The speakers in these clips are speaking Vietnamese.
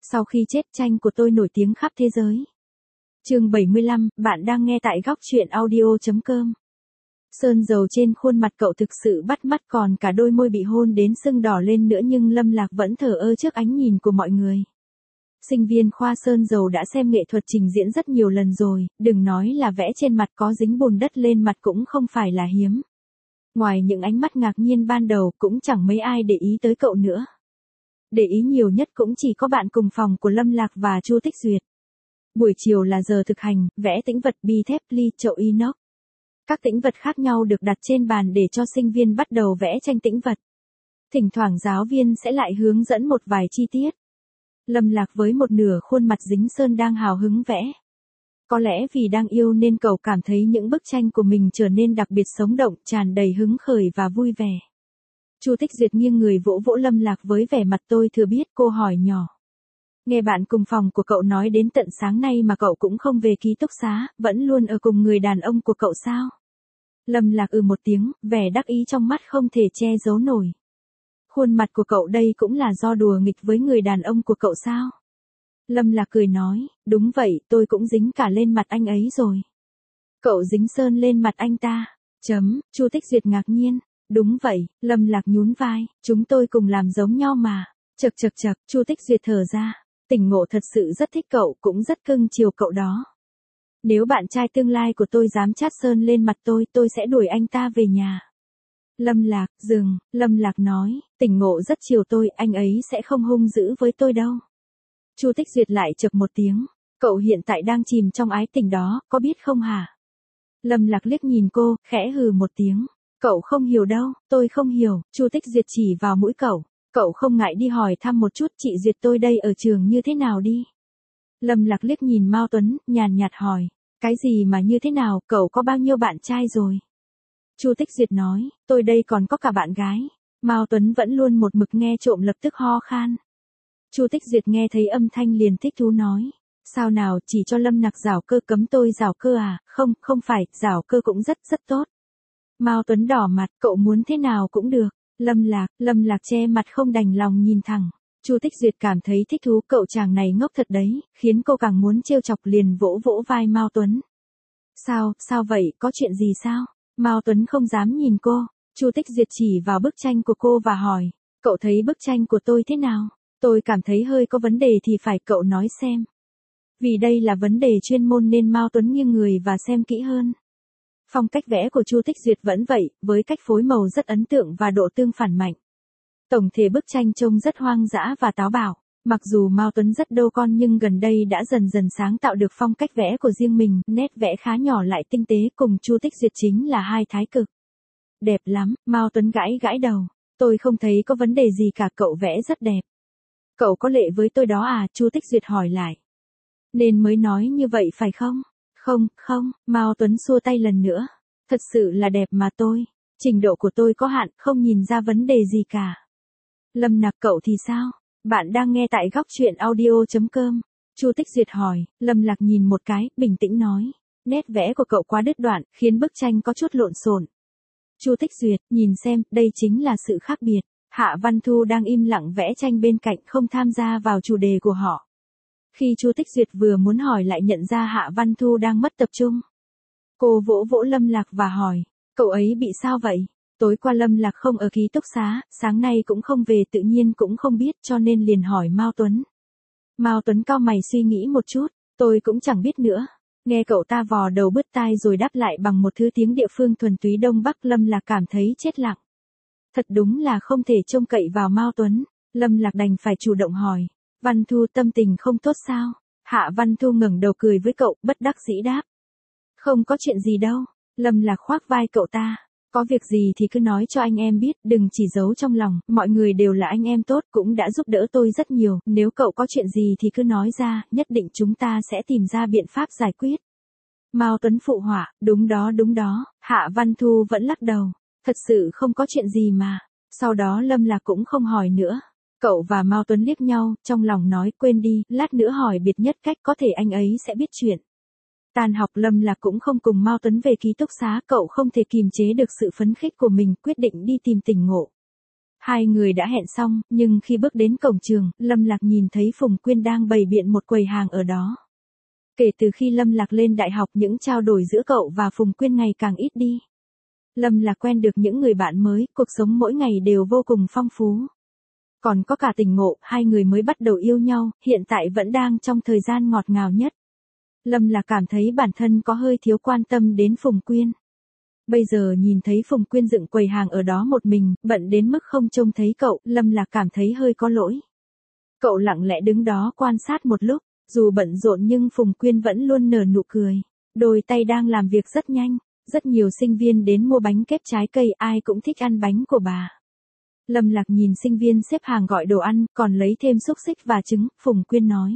Sau khi chết tranh của tôi nổi tiếng khắp thế giới. Chương 75, bạn đang nghe tại góc truyện audio.com. Sơn dầu trên khuôn mặt cậu thực sự bắt mắt, còn cả đôi môi bị hôn đến sưng đỏ lên nữa, nhưng Lâm Lạc vẫn thờ ơ trước ánh nhìn của mọi người. Sinh viên khoa sơn dầu đã xem nghệ thuật trình diễn rất nhiều lần rồi, đừng nói là vẽ trên mặt có dính bùn đất lên mặt cũng không phải là hiếm. Ngoài những ánh mắt ngạc nhiên ban đầu, cũng chẳng mấy ai để ý tới cậu nữa. Để ý nhiều nhất cũng chỉ có bạn cùng phòng của Lâm Lạc và Chu Tích Duyệt. Buổi chiều là giờ thực hành, vẽ tĩnh vật, bi thép, ly, chậu inox. Các tĩnh vật khác nhau được đặt trên bàn để cho sinh viên bắt đầu vẽ tranh tĩnh vật. Thỉnh thoảng giáo viên sẽ lại hướng dẫn một vài chi tiết. Lâm Lạc với một nửa khuôn mặt dính sơn đang hào hứng vẽ. Có lẽ vì đang yêu nên cậu cảm thấy những bức tranh của mình trở nên đặc biệt sống động, tràn đầy hứng khởi và vui vẻ. Chu Tích Duyệt nghiêng người vỗ vỗ Lâm Lạc với vẻ mặt tôi thừa biết, cô hỏi nhỏ. Nghe bạn cùng phòng của cậu nói đến tận sáng nay mà cậu cũng không về ký túc xá, vẫn luôn ở cùng người đàn ông của cậu sao? Lâm Lạc một tiếng, vẻ đắc ý trong mắt không thể che giấu nổi. Khuôn mặt của cậu đây cũng là do đùa nghịch với người đàn ông của cậu sao? Lâm Lạc cười nói, đúng vậy, tôi cũng dính cả lên mặt anh ấy rồi. Cậu dính sơn lên mặt anh ta. Chu Tích Duyệt ngạc nhiên. Đúng vậy, Lâm Lạc nhún vai, chúng tôi cùng làm giống nhau mà. Chậc, Chu Tích Duyệt thở ra. Tỉnh ngộ thật sự rất thích cậu, cũng rất cưng chiều cậu đó. Nếu bạn trai tương lai của tôi dám chát sơn lên mặt tôi sẽ đuổi anh ta về nhà. Lâm Lạc, dừng, Lâm Lạc nói, tỉnh ngộ rất chiều tôi, anh ấy sẽ không hung dữ với tôi đâu. Chu Tích Duyệt lại chậc một tiếng, cậu hiện tại đang chìm trong ái tình đó, có biết không hả? Lâm Lạc liếc nhìn cô, khẽ hừ một tiếng, cậu không hiểu đâu, tôi không hiểu. Chu Tích Duyệt chỉ vào mũi cậu, cậu không ngại đi hỏi thăm một chút chị Duyệt tôi đây ở trường như thế nào đi. Lâm Lạc liếc nhìn Mao Tuấn, nhàn nhạt hỏi, cái gì mà như thế nào, cậu có bao nhiêu bạn trai rồi? Chu Tích Duyệt nói, tôi đây còn có cả bạn gái. Mao Tuấn vẫn luôn một mực nghe trộm lập tức ho khan. Chu Tích Duyệt nghe thấy âm thanh liền thích thú nói, sao nào, chỉ cho Lâm Lạc giảo cơ cấm tôi giảo cơ à? Không phải, giảo cơ cũng rất tốt. Mao Tuấn đỏ mặt, cậu muốn thế nào cũng được. Lâm Lạc che mặt không đành lòng nhìn thẳng. Chu Tích Duyệt cảm thấy thích thú, cậu chàng này ngốc thật đấy, khiến cô càng muốn trêu chọc, liền vỗ vỗ vai Mao Tuấn. Sao vậy, có chuyện gì sao? Mao Tuấn không dám nhìn cô. Chu Tích Duyệt chỉ vào bức tranh của cô và hỏi, cậu thấy bức tranh của tôi thế nào? Tôi cảm thấy hơi có vấn đề thì phải, cậu nói xem. Vì đây là vấn đề chuyên môn nên Mao Tuấn nghiêng người và xem kỹ hơn. Phong cách vẽ của Chu Tích Duyệt vẫn vậy, với cách phối màu rất ấn tượng và độ tương phản mạnh. Tổng thể bức tranh trông rất hoang dã và táo bạo. Mặc dù Mao Tuấn rất đô con nhưng gần đây đã dần dần sáng tạo được phong cách vẽ của riêng mình, nét vẽ khá nhỏ lại tinh tế, cùng Chu Tích Duyệt chính là hai thái cực. Đẹp lắm, Mao Tuấn gãi đầu. Tôi không thấy có vấn đề gì cả, cậu vẽ rất đẹp. Cậu có lệ với tôi đó à? Chu Tích Duyệt hỏi lại. Nên mới nói như vậy phải không? Không, Mao Tuấn xua tay lần nữa. Thật sự là đẹp mà trình độ của tôi có hạn, không nhìn ra vấn đề gì cả. Lâm Lạc, cậu thì sao? Bạn đang nghe tại góc truyện audio.com. Chu Tích Duyệt hỏi. Lâm Lạc nhìn một cái, bình tĩnh nói, nét vẽ của cậu quá đứt đoạn, khiến bức tranh có chút lộn xộn. Chu Tích Duyệt, nhìn xem, đây chính là sự khác biệt. Hạ Văn Thu đang im lặng vẽ tranh bên cạnh, không tham gia vào chủ đề của họ. Khi Chu Tích Duyệt vừa muốn hỏi lại nhận ra Hạ Văn Thu đang mất tập trung. Cô vỗ vỗ Lâm Lạc và hỏi, cậu ấy bị sao vậy? Tối qua Lâm Lạc không ở ký túc xá, sáng nay cũng không về, tự nhiên cũng không biết, cho nên liền hỏi Mao Tuấn. Mao Tuấn cau mày suy nghĩ một chút, tôi cũng chẳng biết nữa. Nghe cậu ta vò đầu bứt tai rồi đáp lại bằng một thứ tiếng địa phương thuần túy Đông Bắc, Lâm Lạc cảm thấy chết lặng. Thật đúng là không thể trông cậy vào Mao Tuấn. Lâm Lạc đành phải chủ động hỏi, Văn Thu tâm tình không tốt sao? Hạ Văn Thu ngẩng đầu cười với cậu, bất đắc dĩ đáp. Không có chuyện gì đâu. Lâm Lạc khoác vai cậu ta. Có việc gì thì cứ nói cho anh em biết, đừng chỉ giấu trong lòng, mọi người đều là anh em tốt, cũng đã giúp đỡ tôi rất nhiều, nếu cậu có chuyện gì thì cứ nói ra, nhất định chúng ta sẽ tìm ra biện pháp giải quyết. Mao Tuấn phụ họa, đúng đó. Hạ Văn Thu vẫn lắc đầu, thật sự không có chuyện gì mà. Sau đó Lâm Lạc cũng không hỏi nữa. Cậu và Mao Tuấn liếc nhau, trong lòng nói, quên đi, lát nữa hỏi biệt nhất cách, có thể anh ấy sẽ biết chuyện. Tan học Lâm Lạc cũng không cùng Mao Tuấn về ký túc xá, cậu không thể kìm chế được sự phấn khích của mình, quyết định đi tìm Tỉnh Ngộ. Hai người đã hẹn xong, nhưng khi bước đến cổng trường, Lâm Lạc nhìn thấy Phùng Quyên đang bày biện một quầy hàng ở đó. Kể từ khi Lâm Lạc lên đại học, những trao đổi giữa cậu và Phùng Quyên ngày càng ít đi. Lâm Lạc quen được những người bạn mới, cuộc sống mỗi ngày đều vô cùng phong phú. Còn có cả tình ngộ, hai người mới bắt đầu yêu nhau, hiện tại vẫn đang trong thời gian ngọt ngào nhất. Lâm Lạc cảm thấy bản thân có hơi thiếu quan tâm đến Phùng Quyên. Bây giờ nhìn thấy Phùng Quyên dựng quầy hàng ở đó một mình, bận đến mức không trông thấy cậu, Lâm Lạc cảm thấy hơi có lỗi. Cậu lặng lẽ đứng đó quan sát một lúc, dù bận rộn nhưng Phùng Quyên vẫn luôn nở nụ cười. Đôi tay đang làm việc rất nhanh, rất nhiều sinh viên đến mua bánh kép trái cây, ai cũng thích ăn bánh của bà. Lâm Lạc nhìn sinh viên xếp hàng gọi đồ ăn, còn lấy thêm xúc xích và trứng, Phùng Quyên nói.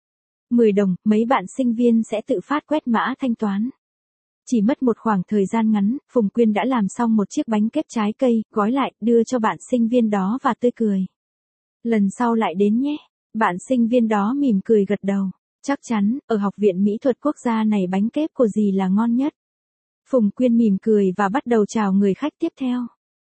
10 đồng, mấy bạn sinh viên sẽ tự phát quét mã thanh toán. Chỉ mất một khoảng thời gian ngắn, Phùng Quyên đã làm xong một chiếc bánh kép trái cây, gói lại, đưa cho bạn sinh viên đó và tươi cười. Lần sau lại đến nhé. Bạn sinh viên đó mỉm cười gật đầu. Chắc chắn, ở Học viện Mỹ thuật Quốc gia này bánh kép của dì là ngon nhất. Phùng Quyên mỉm cười và bắt đầu chào người khách tiếp theo.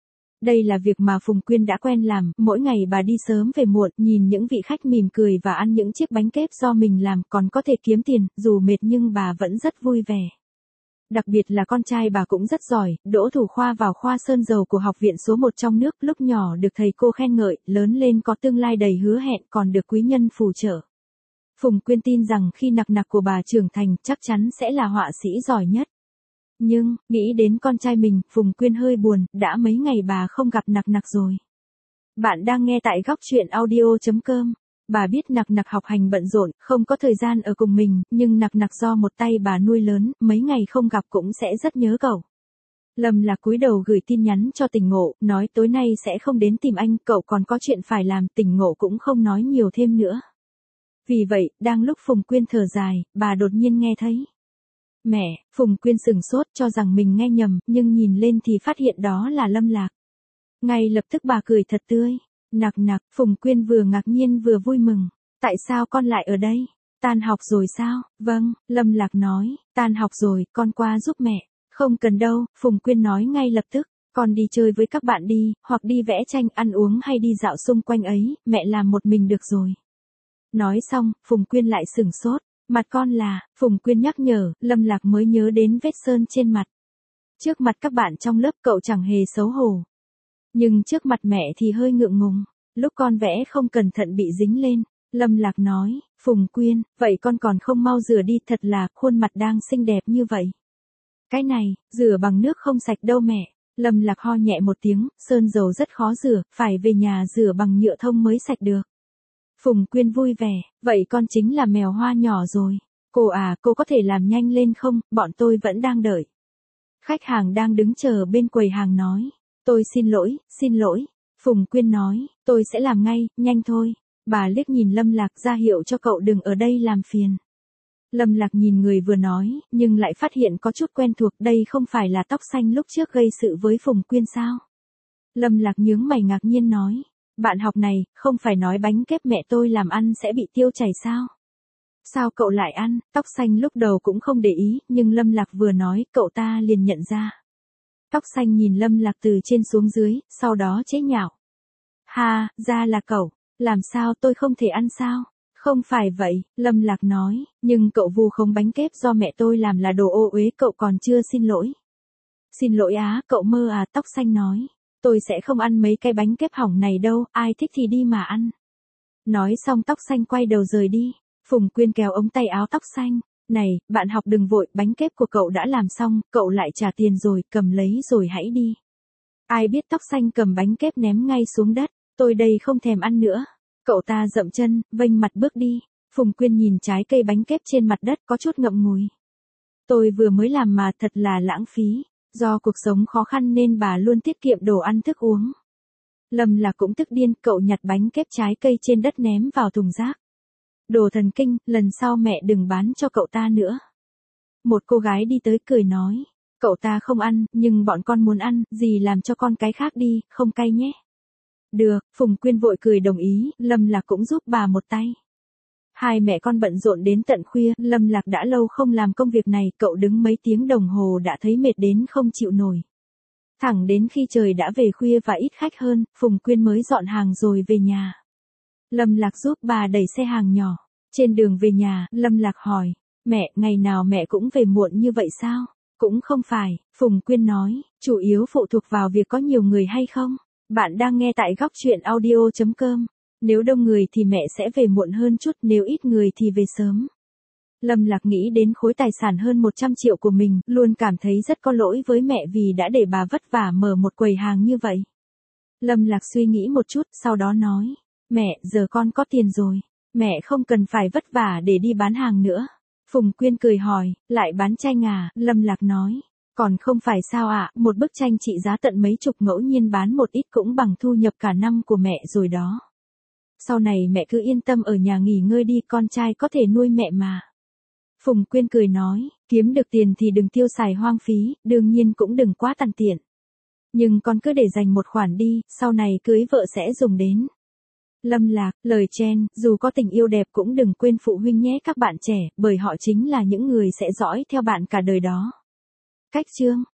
Đây là việc mà Phùng Quyên đã quen làm, mỗi ngày bà đi sớm về muộn, nhìn những vị khách mỉm cười và ăn những chiếc bánh kép do mình làm, còn có thể kiếm tiền, dù mệt nhưng bà vẫn rất vui vẻ. Đặc biệt là con trai bà cũng rất giỏi, đỗ thủ khoa vào khoa sơn dầu của học viện số 1 trong nước, lúc nhỏ được thầy cô khen ngợi, lớn lên có tương lai đầy hứa hẹn, còn được quý nhân phù trợ. Phùng Quyên tin rằng khi nặc nặc của bà trưởng thành, chắc chắn sẽ là họa sĩ giỏi nhất. Nhưng, nghĩ đến con trai mình, Phùng Quyên hơi buồn, đã mấy ngày bà không gặp nặc nặc rồi. Bạn đang nghe tại góc truyện audio.com. Bà biết nặc nặc học hành bận rộn, không có thời gian ở cùng mình, nhưng nặc nặc do một tay bà nuôi lớn, mấy ngày không gặp cũng sẽ rất nhớ cậu. Lâm Lạc cúi đầu gửi tin nhắn cho Tình Ngộ, nói tối nay sẽ không đến tìm anh, cậu còn có chuyện phải làm, Tình Ngộ cũng không nói nhiều thêm nữa. Vì vậy, đang lúc Phùng Quyên thở dài, bà đột nhiên nghe thấy. Mẹ, Phùng Quyên sửng sốt cho rằng mình nghe nhầm, nhưng nhìn lên thì phát hiện đó là Lâm Lạc. Ngay lập tức bà cười thật tươi. Nặc nặc, Phùng Quyên vừa ngạc nhiên vừa vui mừng. Tại sao con lại ở đây? Tan học rồi sao? Vâng, Lâm Lạc nói, tan học rồi, con qua giúp mẹ. Không cần đâu, Phùng Quyên nói ngay lập tức. Con đi chơi với các bạn đi, hoặc đi vẽ tranh, ăn uống hay đi dạo xung quanh ấy, mẹ làm một mình được rồi. Nói xong, Phùng Quyên lại sửng sốt. Mặt con là, Phùng Quyên nhắc nhở, Lâm Lạc mới nhớ đến vết sơn trên mặt. Trước mặt các bạn trong lớp cậu chẳng hề xấu hổ. Nhưng trước mặt mẹ thì hơi ngượng ngùng. Lúc con vẽ không cẩn thận bị dính lên. Lâm Lạc nói, Phùng Quyên, vậy con còn không mau rửa đi, thật là, khuôn mặt đang xinh đẹp như vậy. Cái này, rửa bằng nước không sạch đâu mẹ. Lâm Lạc ho nhẹ một tiếng, sơn dầu rất khó rửa, phải về nhà rửa bằng nhựa thông mới sạch được. Phùng Quyên vui vẻ, vậy con chính là mèo hoa nhỏ rồi. Cô à, cô có thể làm nhanh lên không, bọn tôi vẫn đang đợi. Khách hàng đang đứng chờ bên quầy hàng nói. Tôi xin lỗi. Phùng Quyên nói, tôi sẽ làm ngay, nhanh thôi. Bà liếc nhìn Lâm Lạc ra hiệu cho cậu đừng ở đây làm phiền. Lâm Lạc nhìn người vừa nói, nhưng lại phát hiện có chút quen thuộc, đây không phải là tóc xanh lúc trước gây sự với Phùng Quyên sao? Lâm Lạc nhướng mày ngạc nhiên nói. Bạn học này, không phải nói bánh kép mẹ tôi làm ăn sẽ bị tiêu chảy sao? Sao cậu lại ăn? Tóc xanh lúc đầu cũng không để ý, nhưng Lâm Lạc vừa nói, cậu ta liền nhận ra. Tóc xanh nhìn Lâm Lạc từ trên xuống dưới, sau đó chế nhạo. Ha, ra là cậu, làm sao tôi không thể ăn sao? Không phải vậy, Lâm Lạc nói, nhưng cậu vu khống bánh kép do mẹ tôi làm là đồ ô uế, cậu còn chưa xin lỗi. Xin lỗi á, cậu mơ à, tóc xanh nói. Tôi sẽ không ăn mấy cái bánh kép hỏng này đâu, ai thích thì đi mà ăn. Nói xong tóc xanh quay đầu rời đi. Phùng Quyên kéo ống tay áo tóc xanh. Này, bạn học đừng vội, bánh kép của cậu đã làm xong, cậu lại trả tiền rồi, cầm lấy rồi hãy đi. Ai biết tóc xanh cầm bánh kép ném ngay xuống đất, tôi đây không thèm ăn nữa. Cậu ta dậm chân, vênh mặt bước đi. Phùng Quyên nhìn trái cây bánh kép trên mặt đất có chút ngậm ngùi. Tôi vừa mới làm mà thật là lãng phí. Do cuộc sống khó khăn nên bà luôn tiết kiệm đồ ăn thức uống. Lâm Lạc cũng tức điên, cậu nhặt bánh kép trái cây trên đất ném vào thùng rác. Đồ thần kinh, lần sau mẹ đừng bán cho cậu ta nữa. Một cô gái đi tới cười nói, cậu ta không ăn, nhưng bọn con muốn ăn, dì làm cho con cái khác đi, không cay nhé. Được, Phùng Quyên vội cười đồng ý, Lâm Lạc cũng giúp bà một tay. Hai mẹ con bận rộn đến tận khuya, Lâm Lạc đã lâu không làm công việc này, cậu đứng mấy tiếng đồng hồ đã thấy mệt đến không chịu nổi. Thẳng đến khi trời đã về khuya và ít khách hơn, Phùng Quyên mới dọn hàng rồi về nhà. Lâm Lạc giúp bà đẩy xe hàng nhỏ. Trên đường về nhà, Lâm Lạc hỏi, mẹ, ngày nào mẹ cũng về muộn như vậy sao? Cũng không phải, Phùng Quyên nói, chủ yếu phụ thuộc vào việc có nhiều người hay không. Bạn đang nghe tại góc chuyện audio.com. Nếu đông người thì mẹ sẽ về muộn hơn chút, nếu ít người thì về sớm. Lâm Lạc nghĩ đến khối tài sản hơn 100 triệu của mình, luôn cảm thấy rất có lỗi với mẹ vì đã để bà vất vả mở một quầy hàng như vậy. Lâm Lạc suy nghĩ một chút, sau đó nói, mẹ, giờ con có tiền rồi, mẹ không cần phải vất vả để đi bán hàng nữa. Phùng Quyên cười hỏi, lại bán tranh à? Lâm Lạc nói, còn không phải sao ạ, một bức tranh trị giá tận mấy chục ngẫu nhiên bán một ít cũng bằng thu nhập cả năm của mẹ rồi đó. Sau này mẹ cứ yên tâm ở nhà nghỉ ngơi đi, con trai có thể nuôi mẹ mà. Phùng Quyên cười nói, kiếm được tiền thì đừng tiêu xài hoang phí, đương nhiên cũng đừng quá tàn tiện. Nhưng con cứ để dành một khoản đi, sau này cưới vợ sẽ dùng đến. Lâm Lạc, lời Chen, dù có tình yêu đẹp cũng đừng quên phụ huynh nhé các bạn trẻ, bởi họ chính là những người sẽ dõi theo bạn cả đời đó. Cách chương